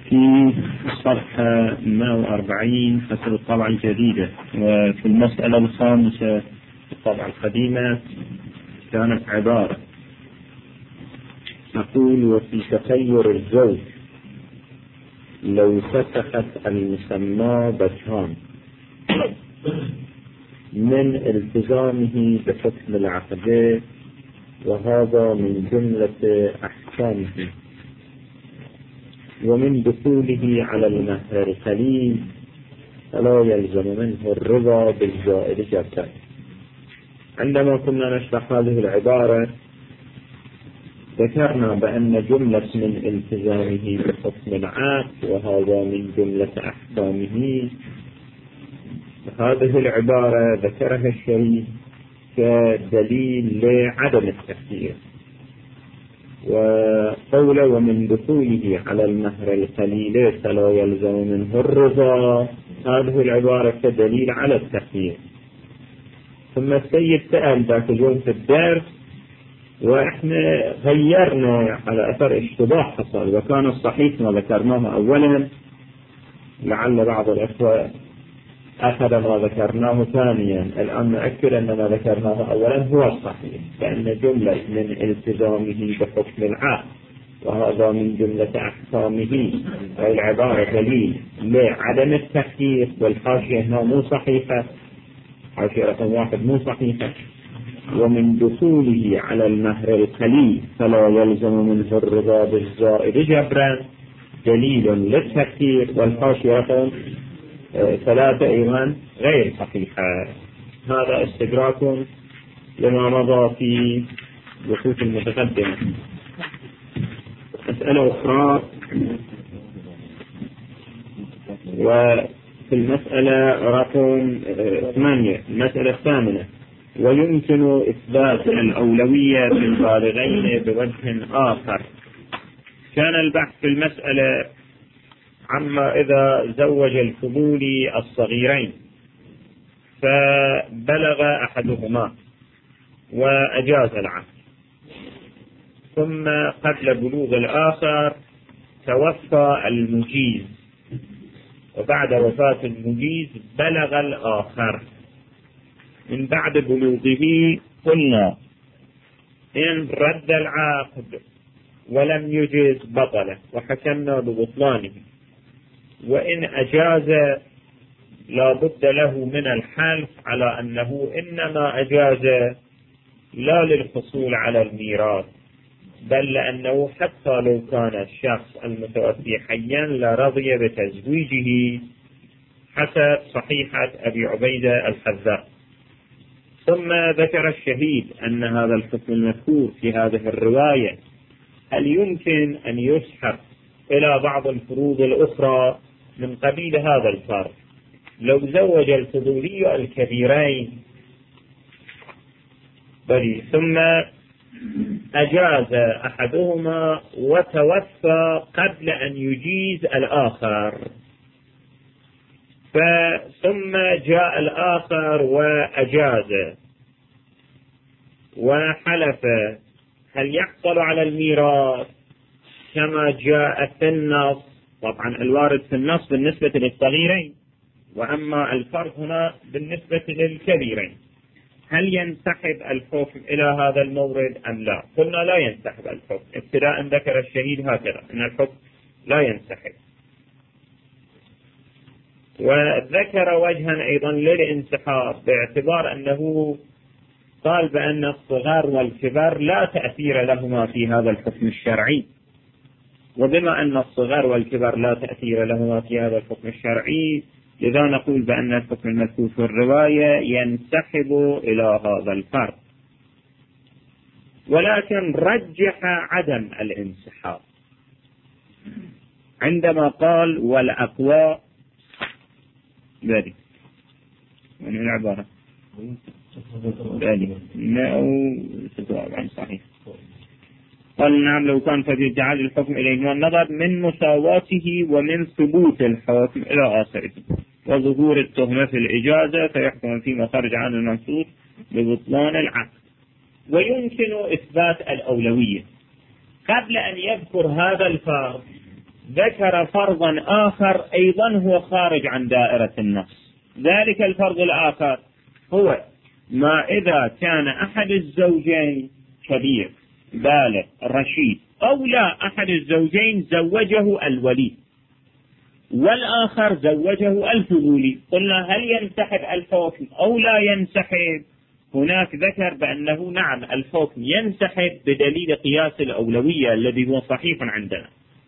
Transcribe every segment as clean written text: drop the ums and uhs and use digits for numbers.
في صفحة 140 حسب الطبعة الجديدة، وفي المسألة الخامسة في الطبعة القديمة كانت عبارة نقول: وفي تخير الزوج لو فسخت المسمى بكان من التزامه بحكم العقد، وهذا من جملة أحكامه، ومن دخوله على المهر القليل فلا يلزم منه الرضا بالزائد جبرا. عندما كنا نشرح هذه العبارة ذكرنا بأن جملة من التزامه بحكم العقد وهذا من جملة أحكامه، هذه العبارة ذكرها الشريف كدليل لعدم التخيير، وقوله ومن دخوله على المهر القليل فلا يلزم منه الرضا، هذه العبارة كدليل على التخيير. ثم السيد سأل ذاك اليوم في الدرس وإحنا غيرنا على أثر اشتباه حصل، وكان الصحيح ما ذكرناه أولا، لعل بعض الأخوة أخذ ما ذكرناه ثانيا. الآن نؤكد أن ما ذكرناه أولا هو الصحيح، لأن جملة من التزامه بحكم العقد وهذا من جملة أحكامه، هذه العبارة دليل لعدم التخيير، والحاشية هنا مو صحيحة، حاشية رقم 1 مو صحيحة. ومن دخوله على المهر القليل فلا يلزم منه الرضا بالزائد جبرا دليل للتخيير، والحاشية رقم 3 أيضا غير صحيحة. هذا استدراك لما مضى في بحوث المتقدمة. مسألة أخرى، وفي المسألة رقم 8 المسألة الثامنة: ويمكن إثبات الأولوية في البالغين بوجه آخر. كان البحث في المسألة عما إذا زوج الفضولي الصغيرين فبلغ أحدهما وأجاز العقد، ثم قبل بلوغ الآخر توفى المجيز، وبعد وفاة المجيز بلغ الآخر. من بعد بلوغه قلنا إن رد العقد ولم يجز بطله وحكمنا ببطلانه، وإن أجاز لا بد له من الحلف على أنه إنما أجاز لا للحصول على الميراث، بل لأنه حتى لو كان الشخص المتوفي حيا لرضي بتزويجه حسب صحيحة أبي عبيدة الحذاء. ثم ذكر الشهيد أن هذا الحكم المذكور في هذه الرواية هل يمكن أن يسحب إلى بعض الفروض الأخرى من قبيل هذا الفرق. لو زوج الفضولي الكبيرين ثم أجاز أحدهما وتوفى قبل أن يجيز الآخر، ثم جاء الآخر وأجاز وحلف، هل يحصل على الميراث كما جاء في النص؟ طبعا الوارد في النص بالنسبة للصغيرين، وأما الفرق هنا بالنسبة للكبيرين. هل ينسحب الحكم إلى هذا المورد أم لا؟ قلنا لا ينسحب الحكم. ابتداء ذكر الشهيد هكذا أن الحكم لا ينسحب، وذكر وجها أيضا للانسحاب باعتبار أنه قال بأن الصغار والكبار لا تأثير لهما في هذا الحكم الشرعي، وبما أن الصغار والكبار لا تأثير لهما في هذا الحكم الشرعي لذا نقول بأن الحكم المذكور في الرواية ينسحب إلى هذا الفرق. ولكن رجح عدم الانسحاب عندما قال والأقوى ذلك من العبارة ذلك 146 صحيح. قال نعم لو كان فبيجعل الحكم إليه والنظر من مساواته ومن ثبوت الحكم إلى آخره وظهور التهمة في الإجازة فيحكم فيما خرج عن المنصوص ببطلان العقد. ويمكن إثبات الأولوية قبل أن يذكر هذا الفرق ذكر فرضا آخر أيضا هو خارج عن دائرة النص. ذلك الفرض الآخر هو ما إذا كان أحد الزوجين كبير بالغ رشيد، أو لا أحد الزوجين زوجه الولي والآخر زوجه الفضولي، قلنا هل ينسحب الحكم أو لا ينسحب؟ هناك ذكر بأنه نعم الحكم ينسحب بدليل قياس الأولوية الذي هو صحيح عندنا.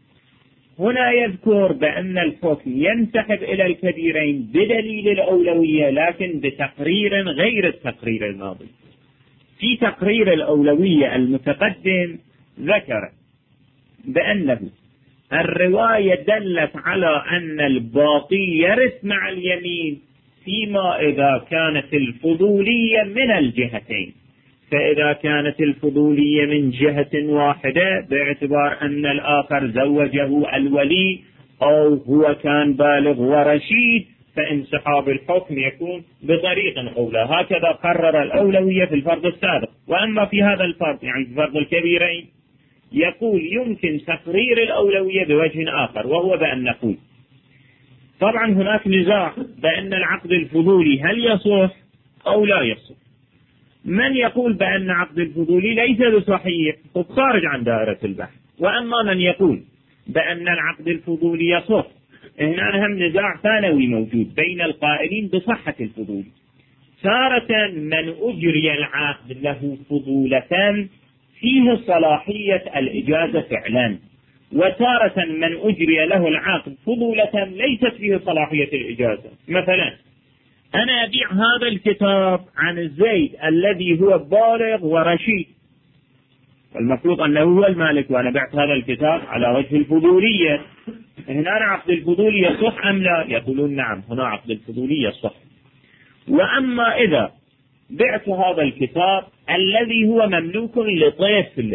هنا يذكر بأن الحكم ينسحب إلى الكبيرين بدليل الأولوية، لكن بتقرير غير التقرير الماضي. في تقرير الأولوية المتقدم ذكر بأنه الرواية دلت على أن الباقي يرث مع اليمين فيما إذا كانت الفضولية من الجهتين. فإذا كانت الفضولية من جهة واحدة باعتبار أن الآخر زوجه الولي أو هو كان بالغ ورشيد، فانسحاب الحكم يكون بطريق أولى. هكذا قرر الأولوية في الفرض السابق. وأما في هذا الفرض يعني في فرض الكبيرين يقول يمكن تقرير الأولوية بوجه آخر، وهو بأن نقول طبعا هناك نزاع بأن العقد الفضولي هل يصح أو لا يصح. من يقول بأن عقد الفضولي ليس بصحيح خارج عن دائرة البحث، وأما من يقول بأن العقد الفضولي يصح. هنا هم نزاع ثانوي موجود بين القائلين بصحة الفضولي. تارة من أجري العقد له فضولة فيه صلاحية الإجازة فعلا، وتارة من أجري له العقد فضولة ليست فيه صلاحية الإجازة. مثلا أنا أبيع هذا الكتاب عن الزيد الذي هو بالغ ورشيد، المفروض أنه هو المالك، وأنا بعت هذا الكتاب على وجه الفضولية. هنا عقد الفضولي يصح أم لا؟ يقولون نعم هنا عقد الفضولي يصح. وأما إذا بعت هذا الكتاب الذي هو مملوك لطفل،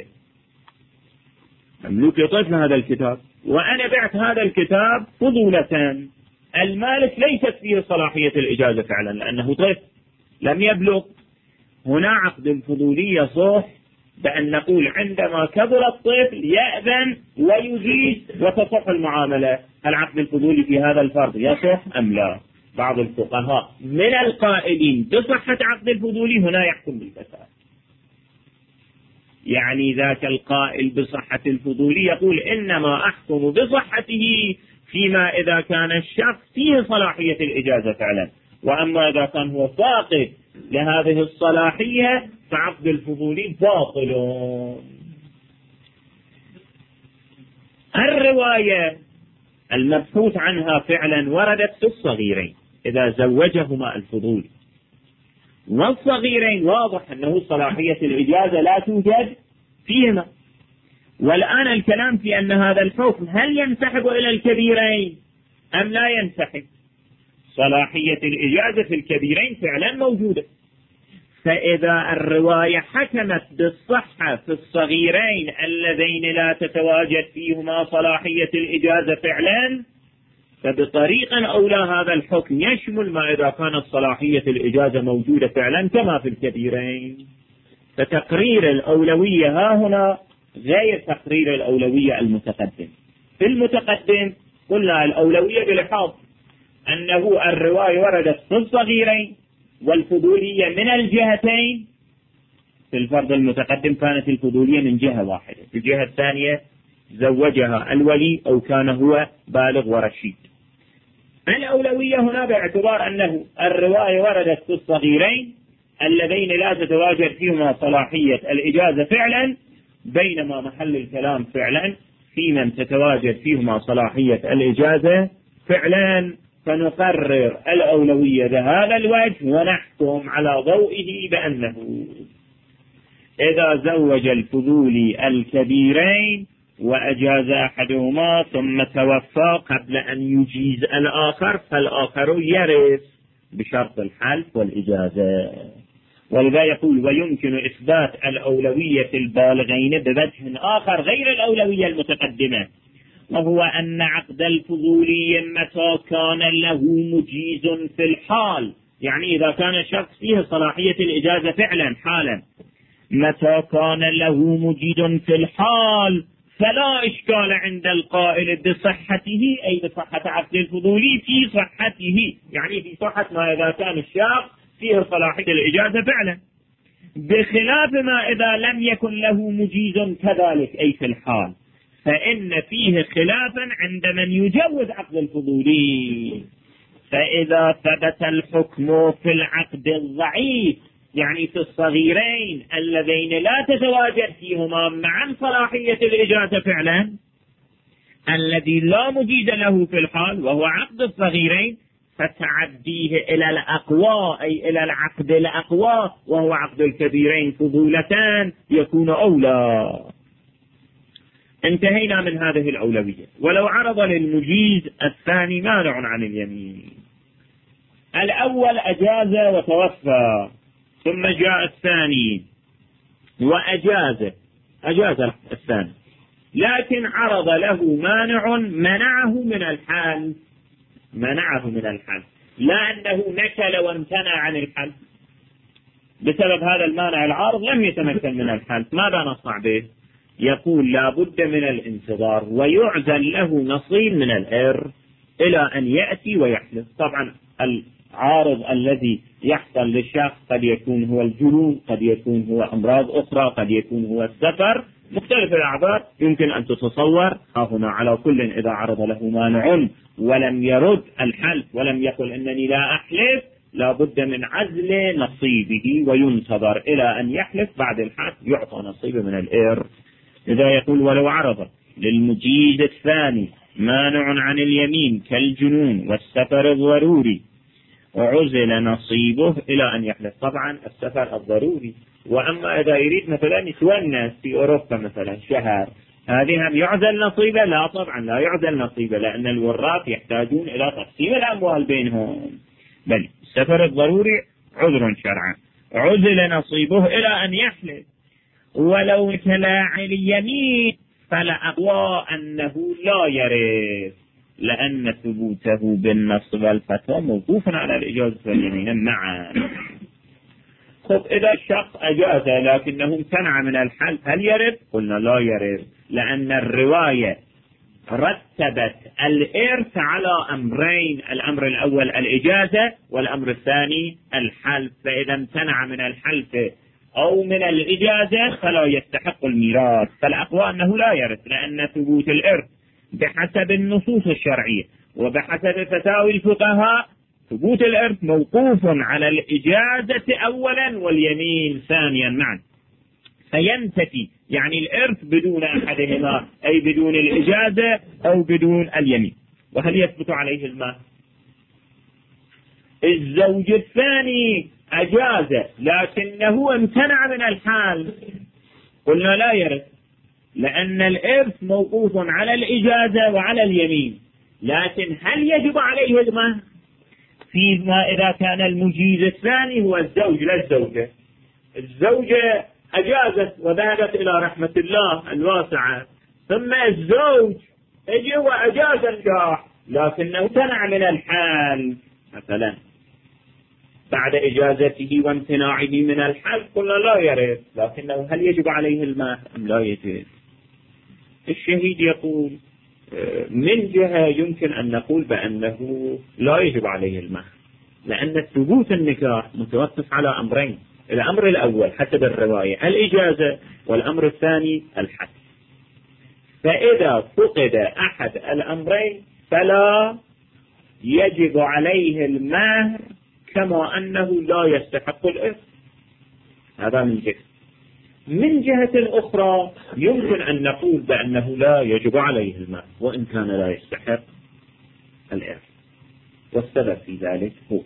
مملوك لطفل هذا الكتاب، وأنا بعت هذا الكتاب فضولة، المالك ليست فيه صلاحية الإجازة فعلا لأنه طفل لم يبلغ. هنا عقد الفضولي يصح بأن نقول عندما كبر الطفل يأذن ويجيز وتصح المعاملة. العقد الفضولي في هذا الفرض يصح أم لا؟ بعض الفقهاء من القائلين بصحة عقد الفضولي هنا يحكم بالفساد، يعني ذاك القائل بصحة الفضولي يقول إنما أحكم بصحته فيما إذا كان الشخص فيه صلاحية الإجازة فعلا، وأما إذا كان هو فاقد لهذه الصلاحية فعقد الفضولي باطل. الرواية المبحوث عنها فعلا وردت في الصغيرين إذا زوجهما الفضولي، والصغيرين واضح أنه صلاحية الإجازة لا توجد فيهما. والآن الكلام في أن هذا الحكم هل ينسحب إلى الكبيرين أم لا ينسحب. صلاحية الإجازة في الكبيرين فعلا موجودة، فإذا الرواية حكمت بالصحة في الصغيرين اللذين لا تتواجد فيهما صلاحية الإجازة فعلا، فبطريقة أولى هذا الحكم يشمل ما إذا كانت صلاحية الإجازة موجودة فعلا كما في الكبيرين. فتقرير الأولوية ها هنا غير تقرير الأولوية المتقدم. في المتقدم قلنا الأولوية بلحاظ أنه الرواية وردت في الصغيرين والفضولية من الجهتين. في الفرض المتقدم كانت الفضولية من جهة واحدة، في الجهة الثانية زوجها الولي أو كان هو بالغ ورشيد. الأولوية هنا باعتبار أنه الرواية وردت في الصغيرين اللذين لا تتواجد فيهما صلاحية الإجازة فعلا، بينما محل الكلام فعلا في من تتواجد فيهما صلاحية الإجازة فعلا. فنقرر الأولوية بهذا الوجه ونحكم على ضوئه بأنه إذا زوج الفضولي الكبيرين وأجاز أحدهما ثم توفى قبل أن يجيز الآخر فالآخر يرث بشرط الحلف والإجازة. ولذا يقول ويمكن إثبات الأولوية البالغين بوجه آخر غير الأولوية المتقدمة، وهو أن عقد الفضولي متى كان له مجيز في الحال، يعني إذا كان الشخص فيه صلاحية الإجازة فعلا حالا، متى كان له مجيز في الحال فلا إشكال عند القائل بصحته، أي بصحة عقد الفضولي في صحته، يعني في صحة ما إذا كان الشخص فيه صلاحية الإجازة فعلا، بخلاف ما إذا لم يكن له مجيز كذلك، أي في الحال، فإن فيه خلافا عند من يجوز عقد الفضولي. فإذا ثبت الحكم في العقد الضعيف، يعني في الصغيرين اللذين لا تتواجد فيهما معا صلاحية الإجازة فعلا، الذي لا مجيز له في الحال وهو عقد الصغيرين، فتعديه إلى الأقوى، أي إلى العقد الأقوى وهو عقد الكبيرين فضولتان، يكون أولى. انتهينا من هذه الأولوية. ولو عرض للمجيز الثاني مانع عن اليمين، الأول أجاز وتوفى، ثم جاء الثاني وأجاز الثاني، لكن عرض له مانع منعه من الحل، لا أنه نكل وامتنع عن الحل، بسبب هذا المانع العارض لم يتمكن من الحل. ماذا نصنع به؟ يقول لا بد من الانتظار، ويعزل له نصيب من الإرث إلى أن يأتي ويحلف. طبعا العارض الذي يحصل للشخص قد يكون هو الجنون، قد يكون هو أمراض أخرى، قد يكون هو السفر، مختلف الأعذار يمكن أن تتصور. هنا على كل إذا عرض له مانع ولم يرد الحلف ولم يقل إنني لا أحلف، لا بد من عزل نصيبه وينتظر إلى أن يحلف، بعد الحلف يعطى نصيبه من الإرث. إذا يقول ولو عرض للمجيز الثاني مانع عن اليمين كالجنون والسفر الضروري وعزل نصيبه إلى أن يحلف. طبعا السفر الضروري، وأما إذا يريد مثلا يتونس في أوروبا مثلا شهر، هذه هم يعزل نصيبه؟ لا طبعا لا يعزل نصيبه، لأن الوراث يحتاجون إلى تقسيم الأموال بينهم، بل السفر الضروري عذر شرعا، عزل نصيبه إلى أن يحلف. ولو تلاعن اليمين فلأقوى أنه لا يرث، لأن ثبوته بالنص والفتوى موقوف على الإجازة واليمين معا. خب إذا الشخص أجاز لكنه امتنع من الحلف، هل يرث؟ قلنا لا يرث، لأن الرواية رتبت الإرث على أمرين، الأمر الأول الإجازة والأمر الثاني الحلف، فإذا امتنع من الحلف أو من الإجازة فلا يستحق الميراث. فالأقوى أنه لا يرث، لأن ثبوت الإرث بحسب النصوص الشرعية وبحسب فتاوي الفقهاء، ثبوت الإرث موقوف على الإجازة أولا واليمين ثانيا معا، فينتفي يعني الإرث بدون أحدهما، أي بدون الإجازة أو بدون اليمين. وهل يثبت عليه المال؟ الزوج الثاني أجاز لكنه امتنع من الحال، قلنا لا يرث، لأن الإرث موقوف على الإجازة وعلى اليمين. لكن هل يجب عليه المال؟ فيما إذا كان المجيز الثاني هو الزوج لا الزوجة. الزوجة أجازت وذهبت إلى رحمة الله الواسعة، ثم الزوج اجى وأجاز النكاح لكنه امتنع من الحال مثلا بعد إجازته وامتناعه من الحل، قلنا لا يرث، لكنه هل يجب عليه المهر أم لا يجب؟ الشهيد يقول من جهة يمكن أن نقول بأنه لا يجب عليه المهر، لأن ثبوت النكاح متوقف على أمرين، الأمر الأول حسب الرواية الإجازة، والأمر الثاني الحد. فإذا فقد أحد الأمرين فلا يجب عليه المهر، كما أنه لا يستحق الإرث. هذا من جهة. من جهة أخرى يمكن أن نقول بأنه لا يجب عليه المهر وإن كان لا يستحق الإرث، والسبب في ذلك هو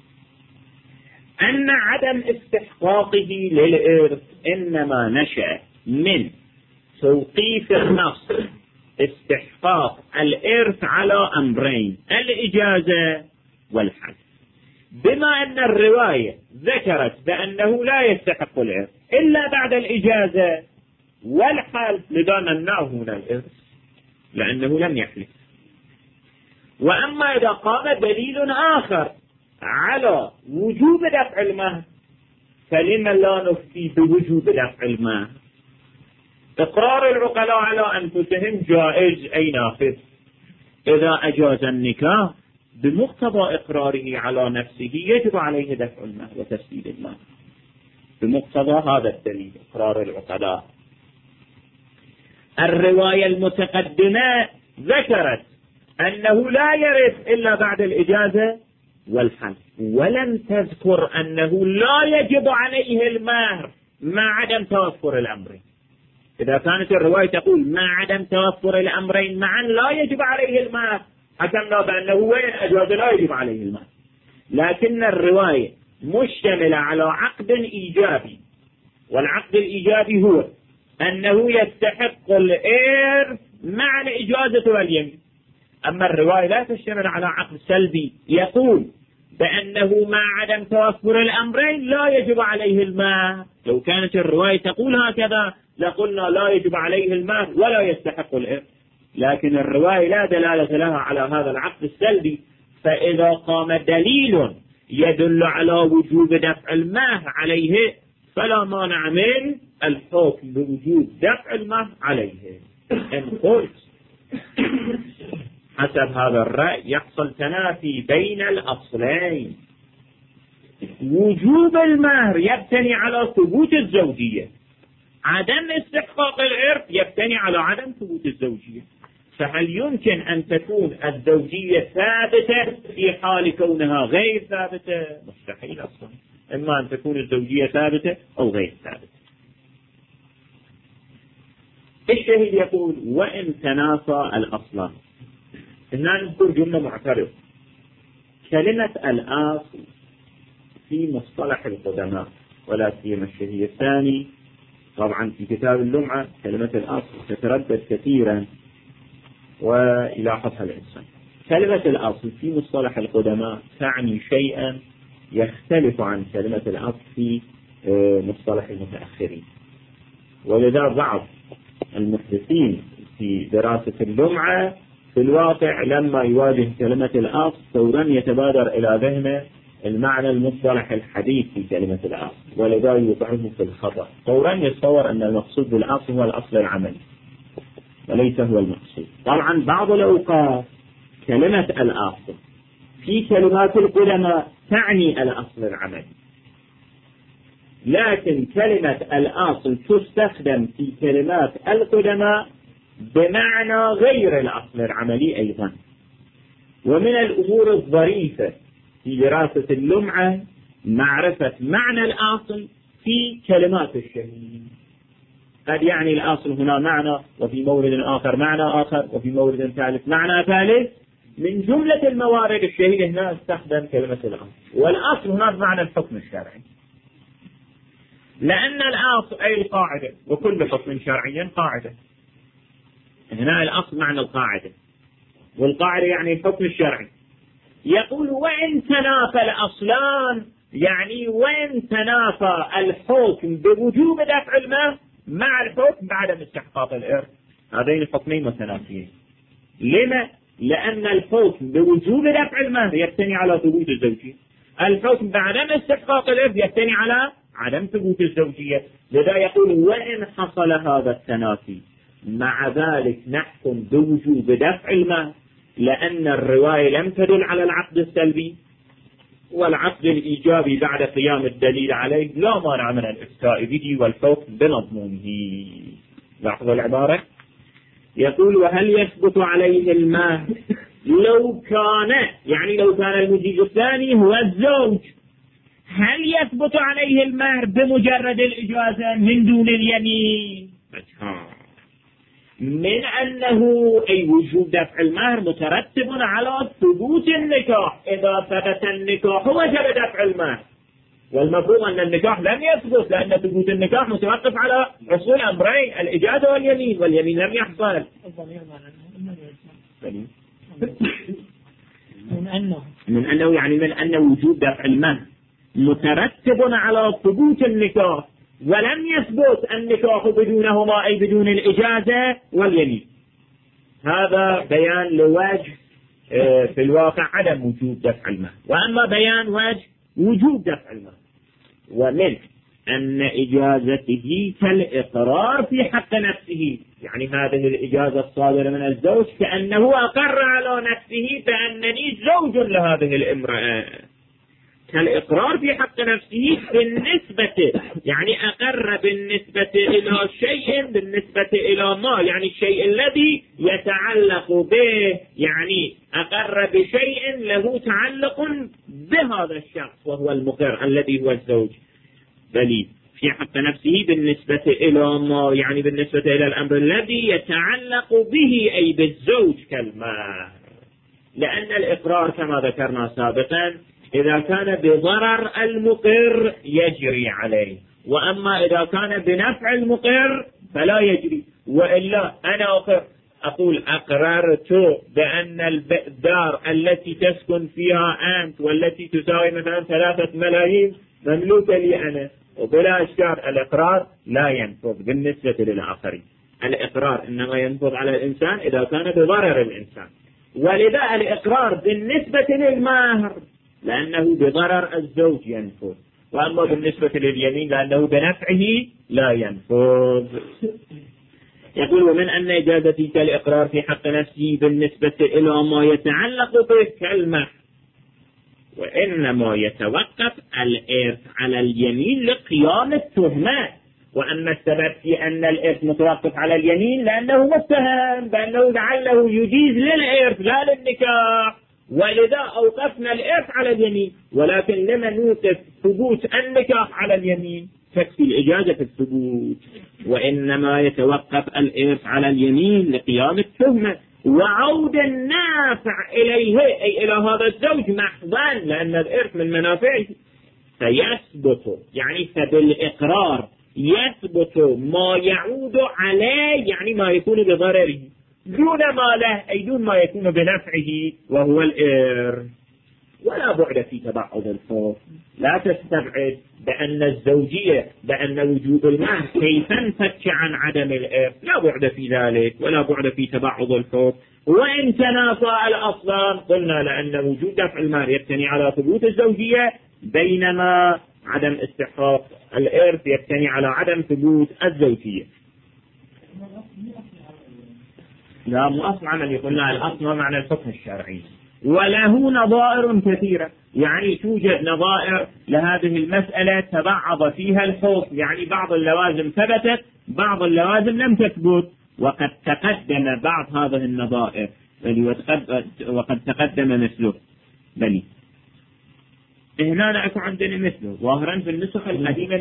أن عدم استحقاقه للإرث إنما نشأ من توقيف النص استحقاق الإرث على أمرين، الإجازة والحد، بما أن الرواية ذكرت بأنه لا يستحق الإرث إلا بعد الإجازة والحلف، لذا منعه من الإرث لأنه لم يحلف. وأما إذا قام دليل آخر على وجوب دفع المهر، فلما لا نفتي بوجوب دفع المهر؟ إقرار العقلاء على أنفسهم جائز أي نافذ. إذا أجاز النكاح بمقتضى إقراره على نفسه يجب عليه دفع المهر وتسديد المهر بمقتضى هذا الدليل إقرار العقلاء. الرواية المتقدمة ذكرت أنه لا يرث إلا بعد الإجازة والحل، ولم تذكر أنه لا يجب عليه المهر مع عدم توفر الأمرين. إذا كانت الرواية تقول مع عدم توفر الأمرين معا لا يجب عليه المهر، حكمنا بأنه وين أجاز لا يجب عليه المهر. لكن الرواية مشتملة على عقد إيجابي، والعقد الإيجابي هو أنه يستحق الإرث مع الإجازة واليمين. أما الرواية لا تشتمل على عقد سلبي يقول بأنه مع عدم توفر الأمرين لا يجب عليه المهر. لو كانت الرواية تقول هكذا لقلنا لا يجب عليه المهر ولا يستحق الإرث، لكن الرواية لا دلالة لها على هذا العقد السلبي. فإذا قام دليل يدل على وجوب دفع المهر عليه فلا مانع من الحكم بوجوب دفع المهر عليه. إن قلت حسب هذا الرأي يحصل تنافي بين الأصلين. وجوب المهر يبتني على ثبوت الزوجية، عدم استحقاق الإرث يبتني على عدم ثبوت الزوجية. فهل يمكن أن تكون الزوجية ثابتة في حال كونها غير ثابتة؟ مستحيل أصلا. إما أن تكون الزوجية ثابتة أو غير ثابتة. الشهيد يقول وإن تنافى الأصلان. هنا نذكر جملة معترضة. كلمة الأصل في مصطلح القدماء ولا سيما الشهيد الثاني طبعا في كتاب اللمعة كلمة الأصل تتردد كثيرا ويلاحظها الإنسان. كلمة الأصل في مصطلح القدماء تعني شيئا يختلف عن كلمة الأصل في مصطلح المتأخرين، ولذا بعض المحدثين في دراسة اللمعة في الواقع لما يواجه كلمة الأصل فورا يتبادر إلى ذهنه المعنى المصطلح الحديث في كلمة الأصل، ولذا يوقعه في الخطأ. فورا يتصور أن المقصود بالأصل هو الأصل العملي وليس هو المقصود. طبعا بعض الأوقات كلمة الأصل في كلمات القدماء تعني الأصل العملي، لكن كلمة الأصل تستخدم في كلمات القدماء بمعنى غير الأصل العملي أيضا. ومن الأمور الظريفة في دراسة اللمعة معرفة معنى الأصل في كلمات الشهيد. قد يعني الأصل هنا معنى، وفي مورد آخر معنى آخر، وفي مورد ثالث معنى ثالث. من جملة الموارد الشهيد هنا استخدم كلمة الأصل، والأصل هنا بمعنى الحكم الشرعي، لأن الأصل أي القاعدة، وكل حكم شرعي قاعدة. هنا الأصل معنى القاعدة، والقاعدة يعني الحكم الشرعي. يقول وإن تنافى الأصلان، يعني وإن تنافى الحكم بوجوب دفع المهر مع الحكم بعدم استحقاق الإرث، هذين الحكمين متنافيين. لما؟ لأن الحكم بوجوب دفع المهر يبتني على ثبوت الزوجية، الحكم بعدم استحقاق الإرث يبتني على عدم ثبوت الزوجية. لذا يقول وإن حصل هذا التنافي مع ذلك نحكم بوجوب دفع المهر، لأن الرواية لم تدل على العقد السلبي، والعقد الإيجابي بعد قيام الدليل عليه لا مانع من الإفتاء به والحكم بمضمونه. لاحظوا العبارة. يقول وهل يثبت عليه المهر لو كان، يعني لو كان المجيز الثاني هو الزوج، هل يثبت عليه المهر بمجرد الإجازة من دون اليمين؟ من أنه أي وجوب دفع المهر مترتب على ثبوت النكاح. إذا ثبت النكاح وجب دفع المهر، والمفهوم أن النكاح لم يثبت، لأن ثبوت النكاح متوقف على حصول أمرين الإجازة واليمين، واليمين لم يحصل. من أنه يعني من أن وجوب دفع المهر مترتب على ثبوت النكاح، ولم يثبت النكاح بدونهما أي بدون الإجازة واليمين. هذا بيان لوجه في الواقع عدم وجوب دفع المهر، وأما بيان وجه وجوب دفع المهر. ومن أن إجازته كالإقرار في حق نفسه، يعني هذه الإجازة الصادرة من الزوج كأنه أقر على نفسه بأنني زوج لهذه الامرأة، كالإقرار في حق نفسه بالنسبة، يعني أقر بالنسبة إلى شيء، بالنسبة إلى مال، يعني الشيء الذي يتعلق به، يعني أقر بشيء له تعلق بهذا الشخص وهو المقر الذي هو الزوج، بل في حق نفسه بالنسبة إلى ما، يعني بالنسبة إلى الأمر الذي يتعلق به أي بالزوج كالمال، لأن الإقرار كما ذكرنا سابقا إذا كان بضرر المقر يجري عليه، وأما إذا كان بنفع المقر فلا يجري. وإلا أنا أقول أقررت بأن الدار التي تسكن فيها أنت والتي تساوي مثلا 3 ملايين مملوكة لي أنا، وبلا إشكال الإقرار لا ينفذ بالنسبة للآخرين. الإقرار إنما ينفذ على الإنسان إذا كان بضرر الإنسان، ولذا الإقرار بالنسبة للمهر لأنه بضرر الزوج ينفذ، وأما بالنسبة لليمين لأنه بنفعه لا ينفذ. يقول ومن أن إجازتي كالإقرار في حق نفسه بالنسبة إلى ما يتعلق به كالمهر، وإنما يتوقف الإرث على اليمين لقيام التهمة. وأما السبب في أن الإرث متوقف على اليمين لأنه متهم بأنه لعله يجيز للإرث لا للنكاح، ولذا أوقفنا الإرث على اليمين. ولكن لما نوقف ثبوت النكاح على اليمين تكفي الإجازة في الثبوت. وإنما يتوقف الإرث على اليمين لقيام التهمة وعود النافع إليه أي إلى هذا الزوج محضا، لأن الإرث من منافعه، فيثبت يعني فبالإقرار يثبت ما يعود عليه، يعني ما يكون بضرره دون ما له أي دون ما يكون بنفعه وهو الإرث. ولا بعد في تبعض الحكم، لا تستبعد بأن الزوجية بأن وجود المهر كيف انفك عن عدم الإرث، لا بعد في ذلك ولا بعد في تبعض الحكم. وإن تنافى الأصلان قلنا لأن وجود دفع المهر يبتني على ثبوت الزوجية، بينما عدم استحقاق الإرث يبتني على عدم ثبوت الزوجية. لا مو أصل عمل، يقولنا الأصل معنى الحكم الشرعي، وله نظائر كثيرة، يعني توجد نظائر لهذه المسألة تبعض فيها الحكم، يعني بعض اللوازم ثبتت بعض اللوازم لم تثبت، وقد تقدم بعض هذه النظائر وقد تقدم مثله. بل هنا نأكل عندنا مثله ظاهرا في النسخ القديمة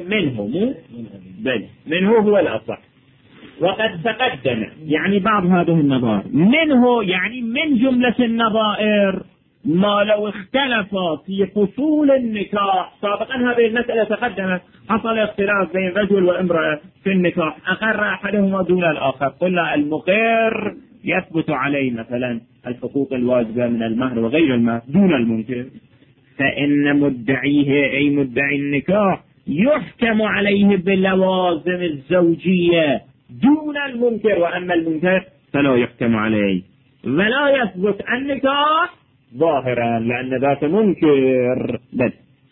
منه هو الأصح، وقد تقدم يعني بعض هذه النظائر منه، يعني من جملة النظائر ما لو اختلف في فصول النكاح. سابقا هذه المسألة تقدمت، حصل اختلاف بين رجل وامرأة في النكاح، أقر أحدهما دون الآخر، قلنا المقر يثبت عليه مثلا الحقوق الواجبة من المهر وغير المهر دون المنكر، فإن مدعيه أي مدعي النكاح يحكم عليه باللوازم الزوجية دون المنكر، وأما المنكر فلا يحكم عليه، ولا يثبت النكاح ظاهرا لأن ذات منكر. بل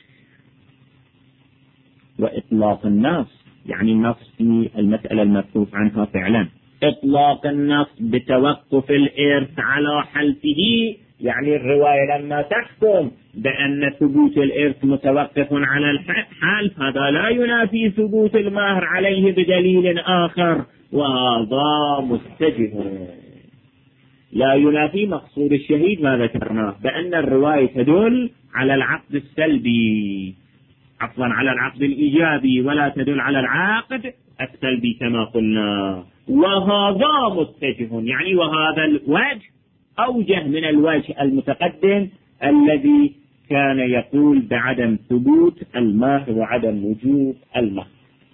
وإطلاق النص، يعني النص في المسألة المبحوث عنها فعلا، إطلاق النص بتوقف الإرث على حلفه، يعني الرواية لما تحكم بأن ثبوت الإرث متوقف على الحلف هذا لا ينافي ثبوت المهر عليه بدليل آخر، وهذا متجه، لا ينافي مقصود الشهيد ما ذكرناه بأن الرواية تدل على العقد السلبي، عفوا على العقد الإيجابي، ولا تدل على العقد السلبي كما قلنا، وهذا متجه، يعني وهذا الوجه أوجه من الوجه المتقدم الذي كان يقول بعدم ثبوت المهر وعدم وجود المهر.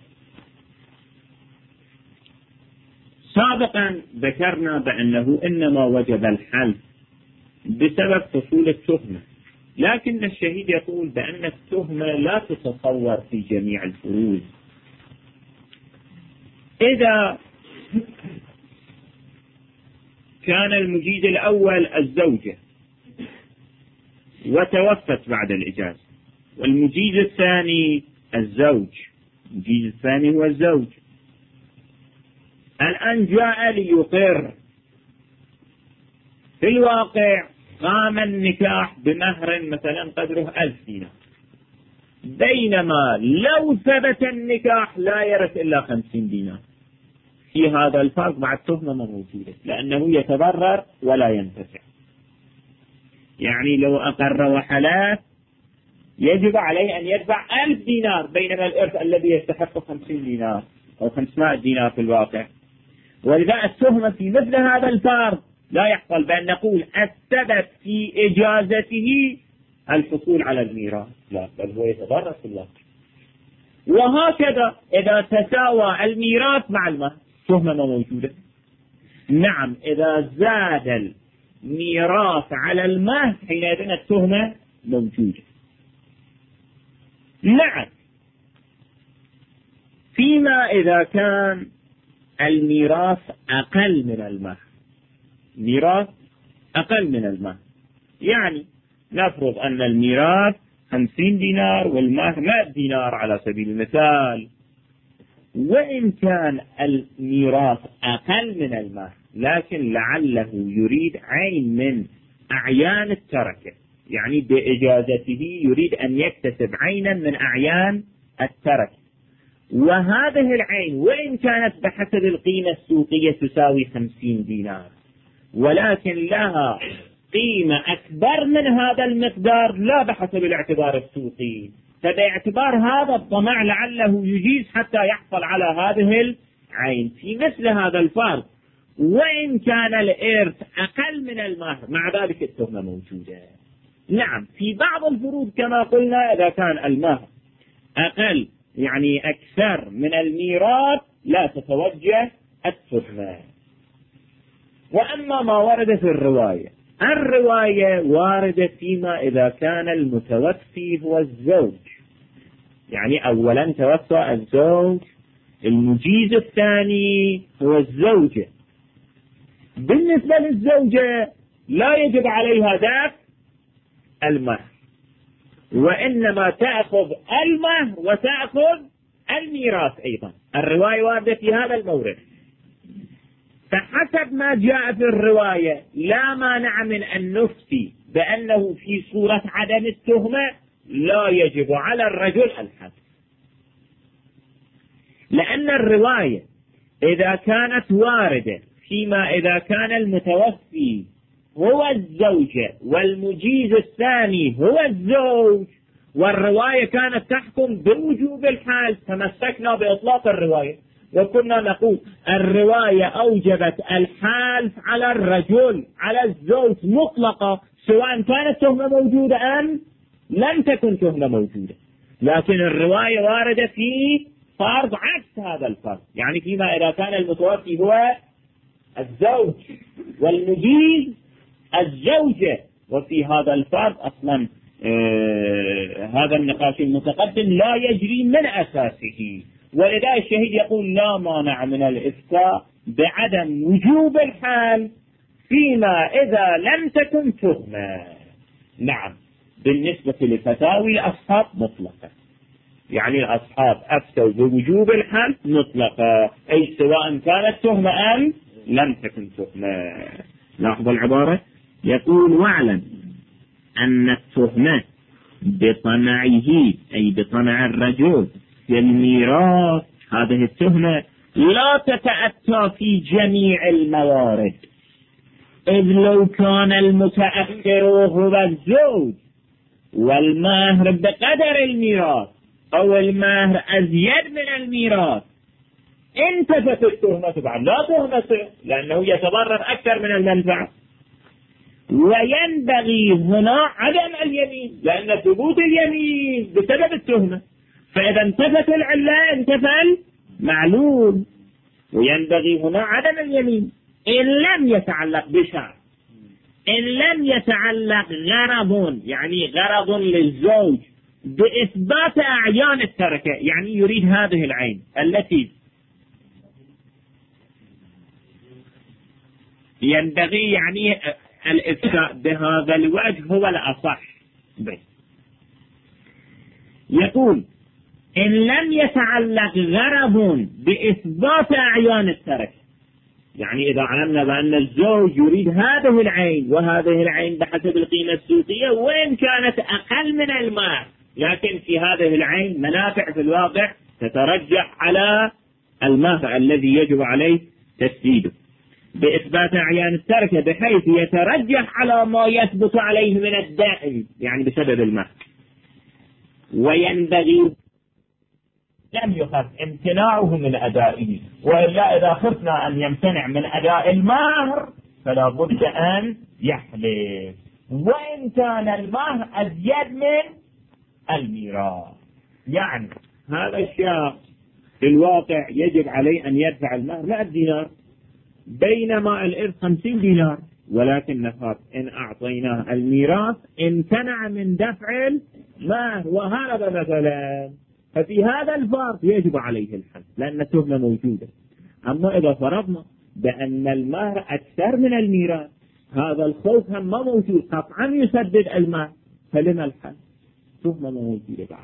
سابقا ذكرنا بأنه إنما وجب الحلف بسبب فصول التهمة، لكن الشهيد يقول بأن التهمة لا تتصور في جميع الفروض. إذا كان المجيز الأول الزوجة وتوفت بعد الإجازة، والمجيز الثاني الزوج المجيز الثاني هو الزوج. الآن جاء ليقر، في الواقع قام النكاح بمهر مثلا قدره 1000 دينار، بينما لو ثبت النكاح لا يرث إلا 50 دينار. في هذا الفرق مع التهمة موجودة، لأنه يتضرر ولا ينتفع. يعني لو أقر وحلف يجب عليه أن يدفع 1000 دينار، بينما الإرث الذي يستحق 50 دينار أو 500 دينار في الواقع. ولذا التهمة في مثل هذا الفرق لا يحصل بأن نقول السبب في إجازته الحصول على الميراث، لا، بل هو يتضرر في الواقع. وهكذا إذا تساوى الميراث مع المهر تهمة موجودة. نعم، إذا زاد الميراث على المهر حينئذ التهمة موجودة. نعم، فيما إذا كان الميراث أقل من المهر، ميراث أقل من المهر، يعني نفرض أن الميراث 50 دينار والمهر 100 دينار على سبيل المثال، وإن كان الميراث أقل من المهر لكن لعله يريد عين من أعيان التركة، يعني بإجازته يريد أن يكتسب عينا من أعيان التركة، وهذه العين وإن كانت بحسب القيمة السوقية تساوي 50 دينار ولكن لها قيمة أكبر من هذا المقدار لا بحسب الاعتبار السوقي، فباعتبار هذا الطمع لعله يجيز حتى يحصل على هذه العين. في مثل هذا الفرق وإن كان الإرث أقل من المهر مع ذلك التهمة موجودة. نعم، في بعض الفروض كما قلنا إذا كان المهر أقل يعني أكثر من الميراث لا تتوجه التهمة. وأما ما ورد في الرواية واردة فيما إذا كان المتوفي هو الزوج، يعني أولا توفى الزوج، المجيز الثاني هو الزوجة. بالنسبة للزوجة لا يجب عليها دفع المهر، وإنما تأخذ المهر وتأخذ الميراث أيضا. الرواية واردة في هذا المورد، فحسب ما جاء في الرواية لا مانع من أن نفتي بأنه في صورة عدم التهمة لا يجب على الرجل الحد، لأن الرواية إذا كانت واردة فيما إذا كان المتوفي هو الزوجة والمجيز الثاني هو الزوج، والرواية كانت تحكم بوجوب الحال، تمسكنا بإطلاق الرواية وكنا نقول الرواية أوجبت الحال على الرجل على الزوج مطلقة سواء كانت تهمة موجودة أم لم تكن تهمة موجودة. لكن الرواية واردة في فرض عكس هذا الفرض، يعني فيما إذا كان المتوفي هو الزوج والمجيز الزوجة، وفي هذا الفرض أصلا هذا النقاش المتقدم لا يجري من أساسه. ولذا الشهيد يقول لا مانع من الإفتاء بعدم وجوب الحال فيما إذا لم تكن تهمة. نعم، بالنسبة لفتاوي الأصحاب مطلقة، يعني الأصحاب أفتوا بوجوب الحال مطلقة، أي سواء كانت تهمة أم لم تكن تهمة. لاحظ العبارة، يقول واعلم أن التهمة بطمعه أي بطمع الرجل في الميراث، هذه التهمة لا تتأتى في جميع الموارد، إذ لو كان المتأخر هو الزوج والمهر بقدر الميراث أو المهر أزيد من الميراث انتفت التهمة بعد لا تهمة، لأنه يتضرر أكثر من المنفعة. وينبغي هنا عدم اليمين، لأن ثبوت اليمين بسبب التهمة، فإذا انتفت العلة انتفى المعلوم. وينبغي هنا عدم اليمين إن لم يتعلق بشرط، إن لم يتعلق غرض، يعني غرض للزوج بإثبات أعيان التركة، يعني يريد هذه العين التي ينبغي يعني الإفتاء بهذا الوجه هو الأصح. يقول إن لم يتعلق غرض بإثبات أعيان الترك، يعني إذا علمنا بأن الزوج يريد هذه العين وهذه العين بحسب القيمة السوقية وإن كانت أقل من المال، لكن في هذه العين منافع في الواقع تترجح على المال الذي يجب عليه تسديده بإثبات أعيان التركة، بحيث يترجح على ما يثبت عليه من الدائم يعني بسبب المال. وينبغي لم يخف امتناعه من أدائه، وإلا إذا خفنا أن يمتنع من أداء المهر فلا بد أن يحلف، وإن كان المهر أزيد من الميراث. يعني هذا الشخص في الواقع يجب عليه أن يدفع المهر 100 دينار، بينما الإرث 50 دينار، ولكن نخاف إن أعطيناه الميراث امتنع من دفع المهر وهذا مثلا، ففي هذا الفرق يجب عليه الحل لأن التهمة موجودة. أما إذا فرضنا بأن المهر أكثر من الميراث، هذا الخوف هم ما موجود، قطعا يسدد المهر، فلما الحل؟ تهمة موجودة بعد.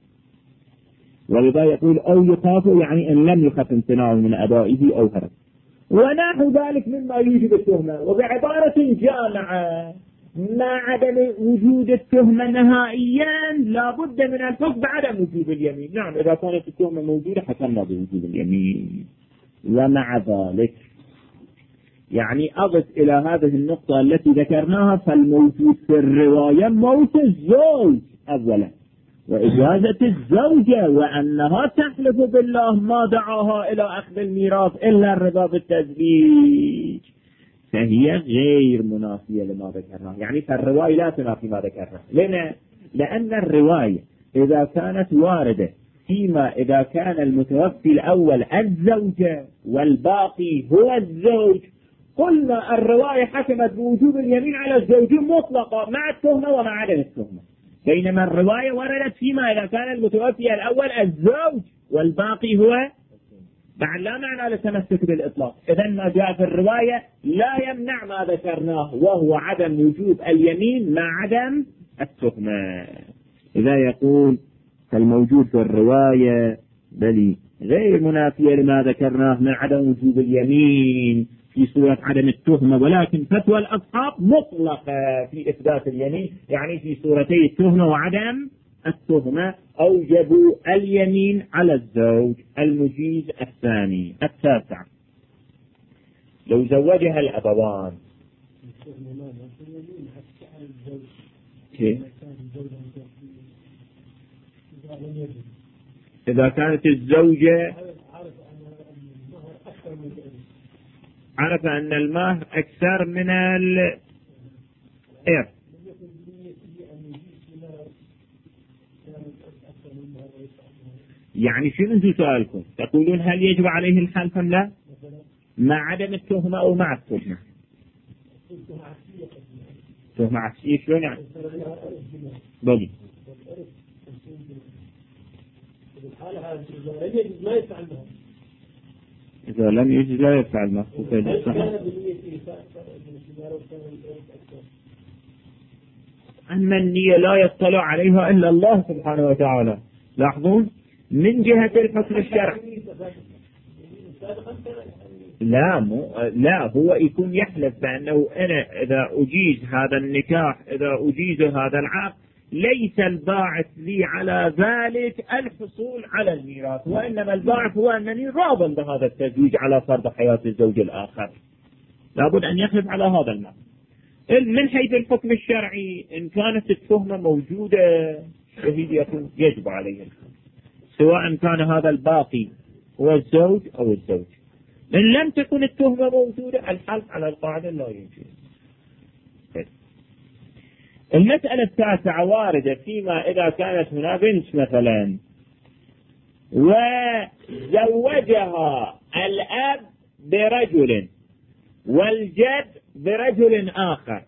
ولذا يقول أو يخاف، يعني إن لم يخف امتناعه من أدائه أو هرب، ونحو ذلك مما يوجب التهمة. وبعبارة جامعة ما عدم وجود التهمة نهائيا لا بد من الحكم بعدم وجوب اليمين. نعم إذا كانت التهمة موجودة حكمنا بوجوب اليمين. ومع ذلك يعني أضف إلى هذه النقطة التي ذكرناها، فالموجود في الرواية موت الزوج أولا، وإجازة الزوجة وأنها تحلف بالله ما دعاها إلى أخذ الميراث إلا الرضا بالتزويج، فهي غير منافية لما ذكرناه. يعني فالرواية لا تنافي ما ذكرناه. لأن الرواية إذا كانت واردة فيما إذا كان المتوفي الأول الزوجة والباقي هو الزوج، قلنا الرواية حكمت بوجوب اليمين على الزوج مطلقة مع التهمة ومع عدم التهمة، بينما الرواية وردت فيما إذا كان المتوفي الأول الزوج والباقي هو بعد لا معنى للتمسك بالإطلاق. إذن ما جاء في الرواية لا يمنع ما ذكرناه وهو عدم وجوب اليمين مع عدم التهمة. إذا يقول فالموجود في الرواية بل غير منافية لما ذكرناه من عدم وجوب اليمين في صورة عدم التهمة، ولكن فتوى الأصحاب مطلقة في إثبات اليمين، يعني في صورتي التهمة وعدم التهمة أوجبوا اليمين على الزوج. المجيز الثاني. التاسع، لو زوجها الأبوان إذا كانت الزوجة عرف أن المهر أكثر من الإرث، يعني شنو سؤالكم؟ تقولون هل يجب عليه الحلف أم لا؟ مع عدم التهمة أو مع التهمة؟ تهمة عكسية شلون يعني؟ بلي إذا لم يجد لا يفعل ما أما النية لا يطلع عليها إلا الله سبحانه وتعالى. لاحظون من جهة الحكم الشرعي لا هو يكون يحلف بأنه أنا إذا أجيز هذا النكاح، إذا أجيز هذا العقد، ليس الباعث لي على ذلك الحصول على الميراث، وإنما الباعث هو أنني راض بهذا التزويج على فرض حياة الزوج الآخر. لابد أن يحلف على هذا المعنى. من حيث الحكم الشرعي إن كانت التهمة موجودة شهيد يكون يجب عليه الحلف، سواء كان هذا الباقي هو الزوج أو الزوج. إن لم تكن التهمة موجودة الحلف على القاعدة لا يجوز. المسألة التاسعة واردة فيما إذا كانت هنا بنت مثلا وزوجها الأب برجل والجد برجل آخر،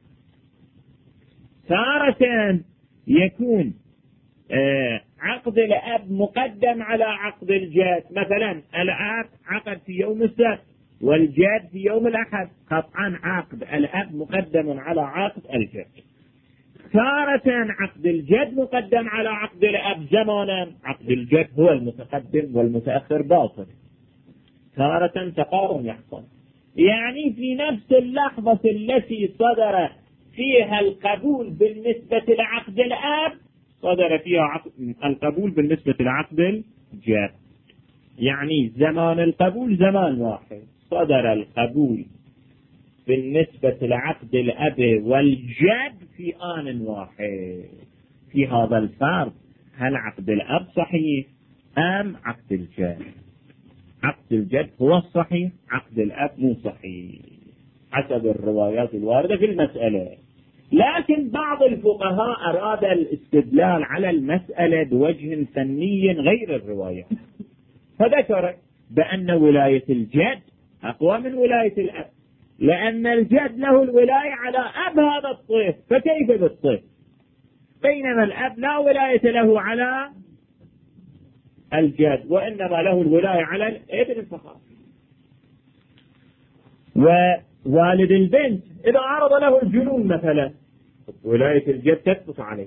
تارة يكون عقد الأب مقدم على عقد الجد، مثلا الأب عقد في يوم السبت والجد في يوم الأحد، قطعا عقد الأب مقدم على عقد الجد. تارة عقد الجد مقدم على عقد الأب زمانا، عقد الجد هو المتقدم والمتأخر باطل. تارة تقارن يحصل، يعني في نفس اللحظة التي صدر فيها القبول بالنسبة لعقد الأب صدر فيها القبول بالنسبة لعقد الجد، يعني زمان القبول زمان واحد، صدر القبول بالنسبة لعقد الأب والجد في آن واحد. في هذا الفرق هل عقد الأب صحيح أم عقد الجد؟ عقد الجد هو الصحيح، عقد الأب مو صحيح حسب الروايات الواردة في المسألة. لكن بعض الفقهاء أراد الاستدلال على المسألة بوجه فني غير الروايات، فذكر بأن ولاية الجد أقوى من ولاية الأب، لأن الجد له الولاية على أب هذا الطفل، فكيف بالطفل؟ بينما الأب لا ولاية له على الجد، وإنما له الولاية على الابن فقط. ووالد البنت إذا عرض له الجنون مثلا ولاية الجد تثبت عليه،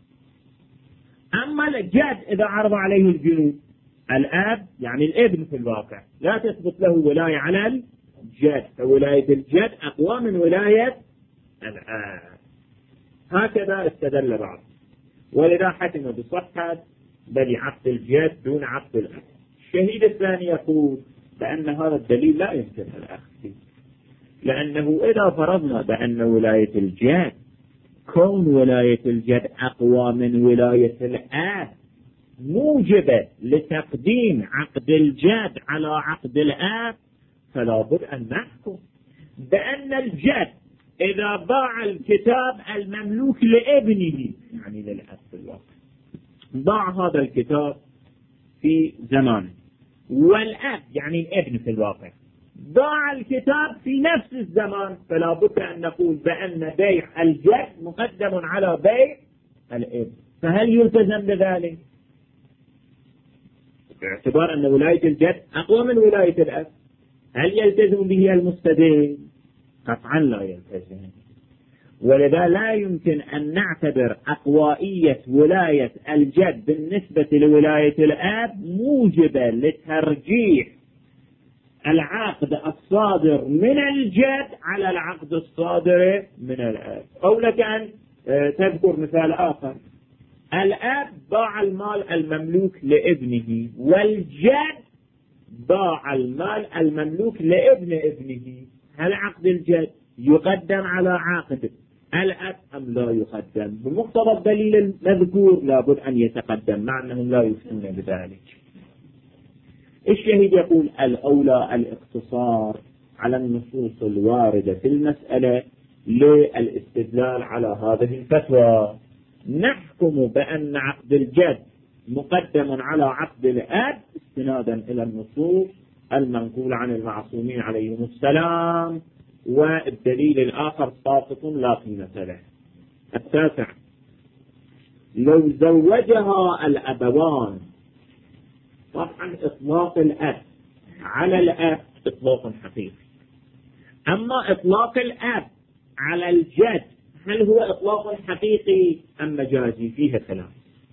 أما الجد إذا عرض عليه الجنون الأب يعني الابن في الواقع لا تثبت له ولاية على الجد، فولاية الجد أقوى من ولاية الأب. هكذا استدل بعض، ولذا حكم بصحة بل عقد الجد دون عقد الأب. الشهيد الثاني يقول بأن هذا الدليل لا يمكن الأخذ فيه، لأنه إذا فرضنا بأن ولاية الجد كون ولاية الجد أقوى من ولاية الأب موجبة لتقديم عقد الجد على عقد الأب، فلا بد أن نحكم بأن الجد إذا باع الكتاب المملوك لابنه يعني للأب في الوقت، باع هذا الكتاب في زمانه، والأب يعني الابن في الواقع باع الكتاب في نفس الزمان، فلا بد أن نقول بأن بيع الجد مقدم على بيع الابن. فهل يلتزم بذلك باعتبار أن ولاية الجد أقوى من ولاية الأب؟ هل يلتزم به المستدل؟ قطعا لا يلتزم. ولذا لا يمكن أن نعتبر أقوائية ولاية الجد بالنسبة لولاية الأب موجبة لترجيح العقد الصادر من الجد على العقد الصادر من الأب. أو لك أن تذكر مثال آخر، الأب باع المال المملوك لابنه والجد باع المال المملوك لابن ابنه، هل عقد الجد يقدم على عقد الأب أم لا يقدم؟ بمقتضى الدليل المذكور لابد أن يتقدم، مع أنهم لا يفتون بذلك. الشهيد يقول الأولى الاقتصار على النصوص الواردة في المسألة للاستدلال على هذه الفتوى. نحكم بأن عقد الجد مقدم على عقد الأب استنادا إلى النصوص المنقولة عن المعصومين عليهم السلام، والدليل الآخر ساقط لا قيمة له. التاسع، لو زوجها الأبوان، طبعا إطلاق الأب على الأب إطلاق حقيقي، أما إطلاق الأب على الجد هل هو إطلاق حقيقي أم مجازي؟ فيه خلاف.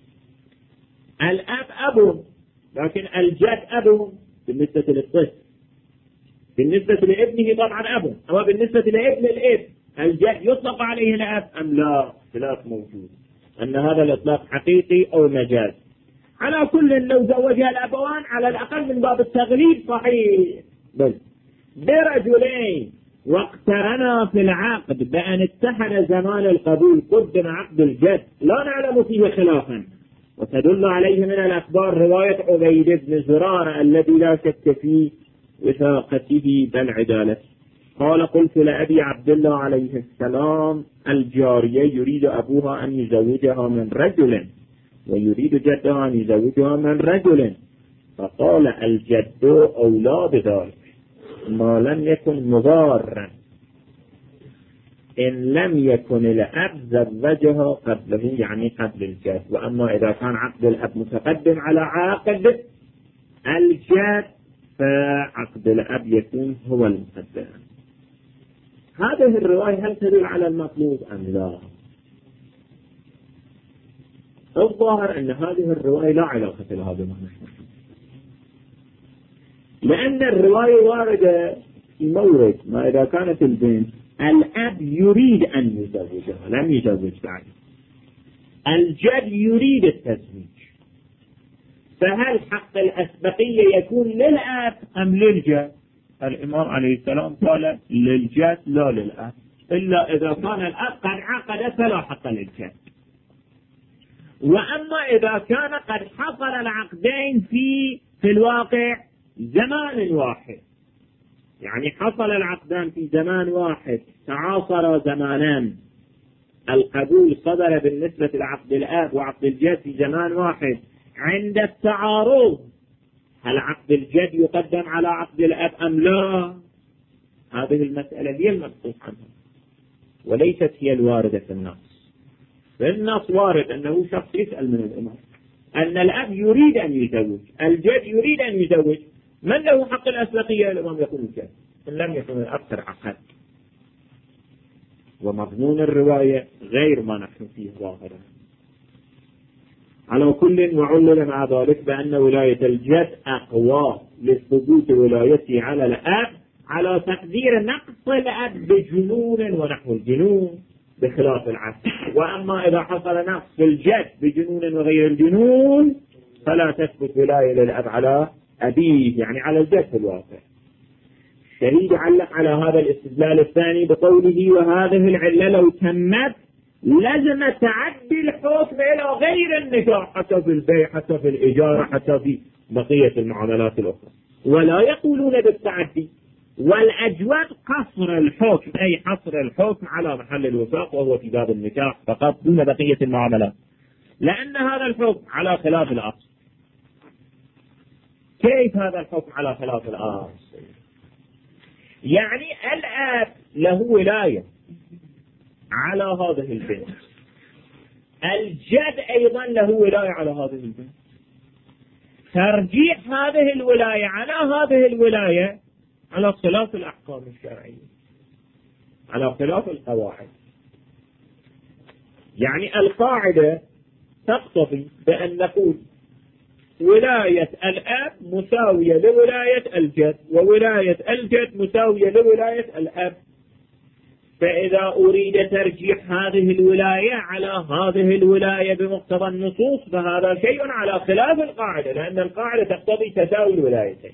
الأب أبو لكن الجد أبو بالنسبة للطفل، بالنسبة لابنه طبعا أبو، أما بالنسبة لابن الابن الجد يطلق عليه الأب أم لا؟ خلاف موجود أن هذا الإطلاق حقيقي أو مجاز. على كل لو زوجها الأبوان على الأقل من باب التغليب صحيح، بل برجلين واقترنا في العقد بأن اتحد زمان القبول قدم عقد الجد لا نعلم فيه خلافا، وتدل عليه من الأخبار رواية عبيد بن زرارة الذي لا شك في وثاقته بل عدالته. قال قلت لأبي عبد الله عليه السلام الجارية يريد أبوها أن يزوجها من رجل ويريد جدها أن يزوجها من رجل، فقال الجد أولى بذلك ما لم يكن مضارا، إن لم يكن الأب زوجها قبله يعني قبل الجد، وأما إذا كان عقد الأب متقدم على عقد الجد فعقد الأب يكون هو المقدم. هذه الرواية هل تدل على المطلوب أم لا؟ الظاهر أن هذه الرواية لا علاقة لها بما نحن، لأن الرواية واردة في مورد ما إذا كانت البنت الأب يريد أن يزوجها لم يزوج بعد، الجد يريد التزويج، فهل حق الأسبقية يكون للأب أم للجد؟ الإمام عليه السلام قال للجد لا للأب، إلا إذا كان الأب قد عقد فلا حق للجد. وأما إذا كان قد حصل العقدين في الواقع زمان واحد، يعني حصل العقدان في زمان واحد، تعاصر زمانان، القبول صدر بالنسبة لعقد الأب وعقد الجد في زمان واحد، عند التعارض هل عقد الجد يقدم على عقد الأب أم لا؟ هذه المسألة هي المبحوث عنها وليست هي الواردة في النص. في النص وارد أنه شخص يسأل من الإمام أن الأب يريد أن يزوج، الجد يريد أن يزوج، من له حق الأسبقية؟ الإمام يقول الجد إن لم يكن الأكثر عقد. ومضمون الرواية غير ما نحن فيه ظاهرا. على كل وعلل مع ذلك بأن ولاية الجد أقوى لثبوت ولايته على الأب، على تقدير نقص الأب بجنون ونحو الجنون بخلاف العكس. وأما إذا حصل نقص في الجد بجنون وغير الجنون فلا تثبت ولاية للأب على أبيه، يعني على الجد في الواقع. الشهيد يعلق على هذا الاستدلال الثاني بقوله وهذه العلة لو تمت لازم تعدي الحكم إلى غير النكاح، حتى في البيع حتى في الإجارة حتى في بقية المعاملات الأخرى، ولا يقولون بالتعدي. والأجواد قصر الحكم، أي حصر الحكم على محل الوفاق وهو في باب النكاح فقط دون بقية المعاملات، لأن هذا الحكم على خلاف الأصل. كيف هذا الحكم على خلاف الأصل؟ يعني الآب له ولاية على هذه البنت، الجد أيضا له ولاية على هذه البنت، ترجيح هذه الولاية على هذه الولاية على خلاف الأحكام الشرعية، على خلاف القواعد. يعني القاعدة تقتضي بأن نقول ولاية الأب مساوية لولاية الجد، وولاية الجد مساوية لولاية الأب. فإذا أريد ترجيح هذه الولاية على هذه الولاية بمقتضى النصوص فهذا شيء على خلاف القاعدة، لأن القاعدة تقتضي تساوي الولايتين.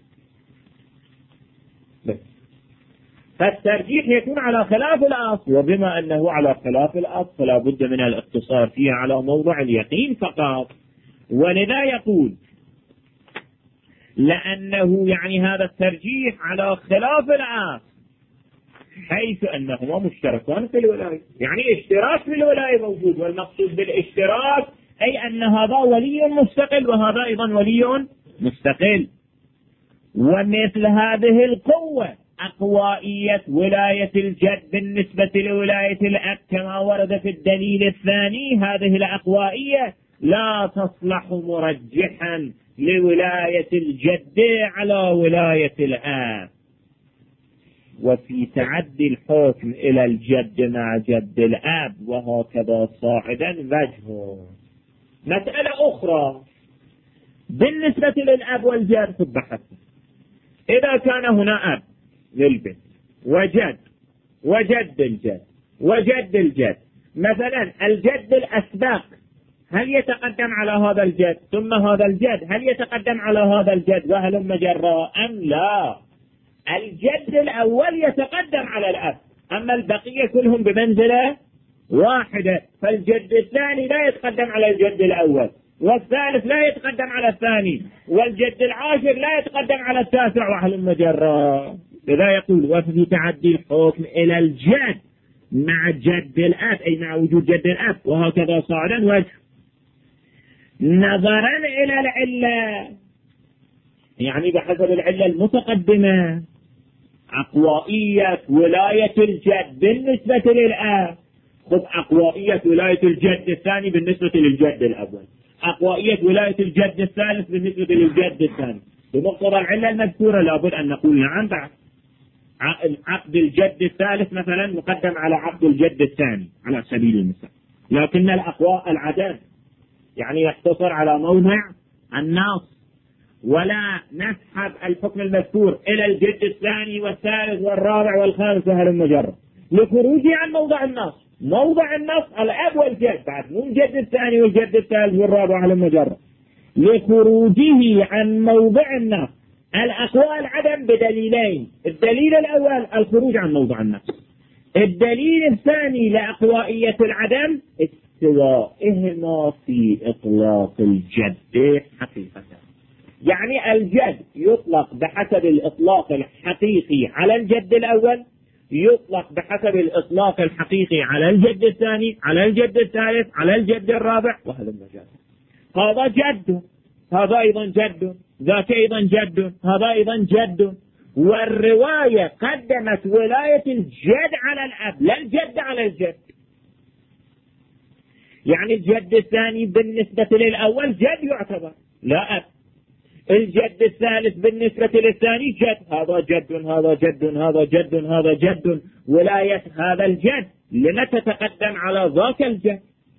فالترجيح يكون على خلاف الأصل، وبما أنه على خلاف الأصل فلا بد من الاقتصار فيها على موضع اليقين فقط. ولذا يقول لأنه يعني هذا الترجيح على خلاف الأصل حيث أنهما مشتركان في الولاية، يعني اشتراك في الولاية موجود، والمقصود بالاشتراك أي أن هذا ولي مستقل وهذا أيضا ولي مستقل. ومثل هذه القوة أقوائية ولاية الجد بالنسبة لولاية الأب كما ورد في الدليل الثاني، هذه الأقوائية لا تصلح مرجحا لولاية الجد على ولاية الأب. وفي تعدي الحكم إلى الجد مع جد الأب وهكذا صاعدا وجهه. مسألة أخرى بالنسبة للأب والجد في البحث، إذا كان هنا أب للبنت وجد وجد الجد وجد الجد، مثلا الجد الأسبق هل يتقدم على هذا الجد ثم هذا الجد هل يتقدم على هذا الجد وهلم جرا أم لا؟ الجد الأول يتقدم على الأب، أما البقية كلهم بمنزلة واحدة، فالجد الثاني لا يتقدم على الجد الأول، والثالث لا يتقدم على الثاني، والجد العاشر لا يتقدم على التاسع وهلم جرا. لذا يقول وفي تعدي الحكم إلى الجد مع جد الأب أي مع وجود جد الأب وهكذا صاعدا وجه. نظرا إلى العلة، يعني بحسب العلة المتقدمة أقوائية ولاية الجد بالنسبة للأب، خذ أقوائية ولاية الجد الثاني بالنسبة للجد الأول، أقوائية ولاية الجد الثالث بالنسبة للجد الثاني، بمقتضى العلة المذكورة لابد أن نقول نعم بعد عقد الجد الثالث مثلا مقدم على عقد الجد الثاني على سبيل المثال، لكن الأقوى العدد يعني يقتصر على موضع النص، ولا نسحب الحكم المذكور إلى الجد الثاني والثالث والرابع والخامس وهلم جرا لخروجه عن موضع النص. موضع النص الأب والجد، بعد مو الجد الثاني والجد الثالث والرابع وهلم جرا، لخروجه عن موضع النص. الأقوال عدم بدليلين: الدليل الأول الخروج عن موضع النص، الدليل الثاني لأقوائية العدم استوائهما في إطلاق الجد حقيقة. يعني الجد يطلق بحسب الإطلاق الحقيقي على الجد الأول، يطلق بحسب الإطلاق الحقيقي على الجد الثاني، على الجد الثالث، على الجد الرابع وهذا المجال. هذا جد، هذا أيضا جد، ذاك أيضا جد، هذا أيضا جد. والرواية قدمت ولاية الجد على الأب لا الجد على الجد. يعني الجد الثاني بالنسبة للأول جد يعتبر لا أب، الجد الثالث بالنسبة للثاني جد، هذا جد هذا جد هذا جد هذا جد. ولاية هذا الجد لما تتقدم على ذاك الجد.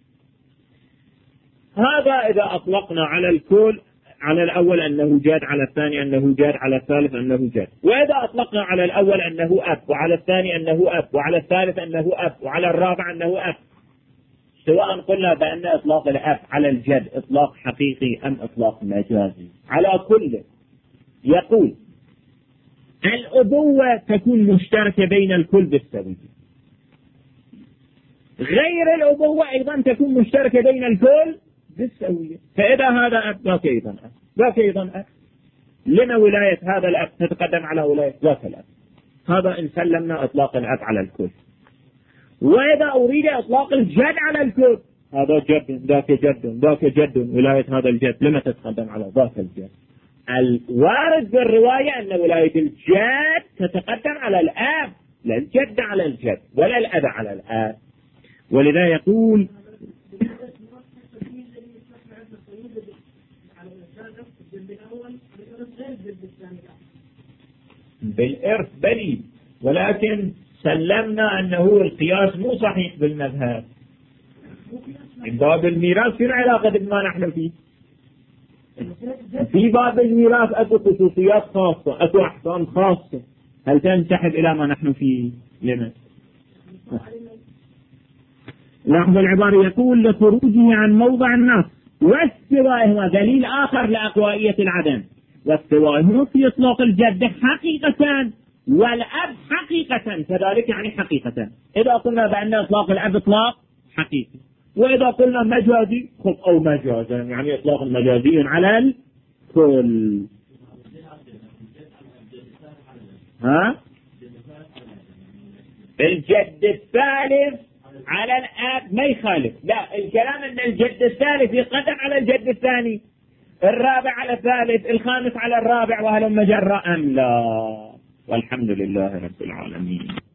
هذا إذا أطلقنا على الكل، على الأول أنه جاد، على الثاني أنه جاد، على الثالث أنه جاد. وإذا أطلقنا على الأول أنه أب، وعلى الثاني أنه أب، وعلى الثالث أنه أب، وعلى الرابع أنه أب، سواء قلنا بأن إطلاق الأب على الجد إطلاق حقيقي أم إطلاق مجازي، على كل يقول الأبوة تكون مشتركة بين الكل بالسوية. غير الأبوة أيضا تكون مشتركة بين الكل بالسوية. فإذا هذا أب ذاك أيضا أب، ذاك أيضا أب. لما ولاية هذا الأب تتقدم على ولاية ذاك الأب؟ هذا إن سلمنا إطلاق الأب على الكل. وإذا أريد إطلاق الجد على الكل، هذا جد ذاك جد ذاك جد، ولاية هذا الجد لما تتقدم على ذاك الجد؟ الوارد بالرواية أن ولاية الجد تتقدم على الأب، لا الجد على الجد ولا الأب على الأب. ولذا يقول بالإرث بلي، ولكن سلمنا أنه القياس مو صحيح بالمذهب. من باب الميراث في العلاقة بما نحن فيه. في باب الميراث أكو خصوصيات خاصة، أكو أحكام خاصة، هل تنسحب إلى ما نحن فيه؟ لما؟ لاحظوا العبارة، يقول لخروجه عن موضع النص واستوائهما، دليل آخر لأقوائية العدم، واستوائهما في إطلاق الجد حقيقة والأب حقيقة كذلك، يعني حقيقة. إذا قلنا بأن إطلاق الأب إطلاق حقيقي، وإذا قلنا مجازي خب أو مجازا، يعني إطلاق مجازي على الكل. ها؟ الجد الثالث على الأب ما يخالف، لا الكلام أن الجد الثالث يقدم على الجد الثاني، الرابع على الثالث، الخامس على الرابع وهلم جرا أم لا؟ والحمد لله رب العالمين.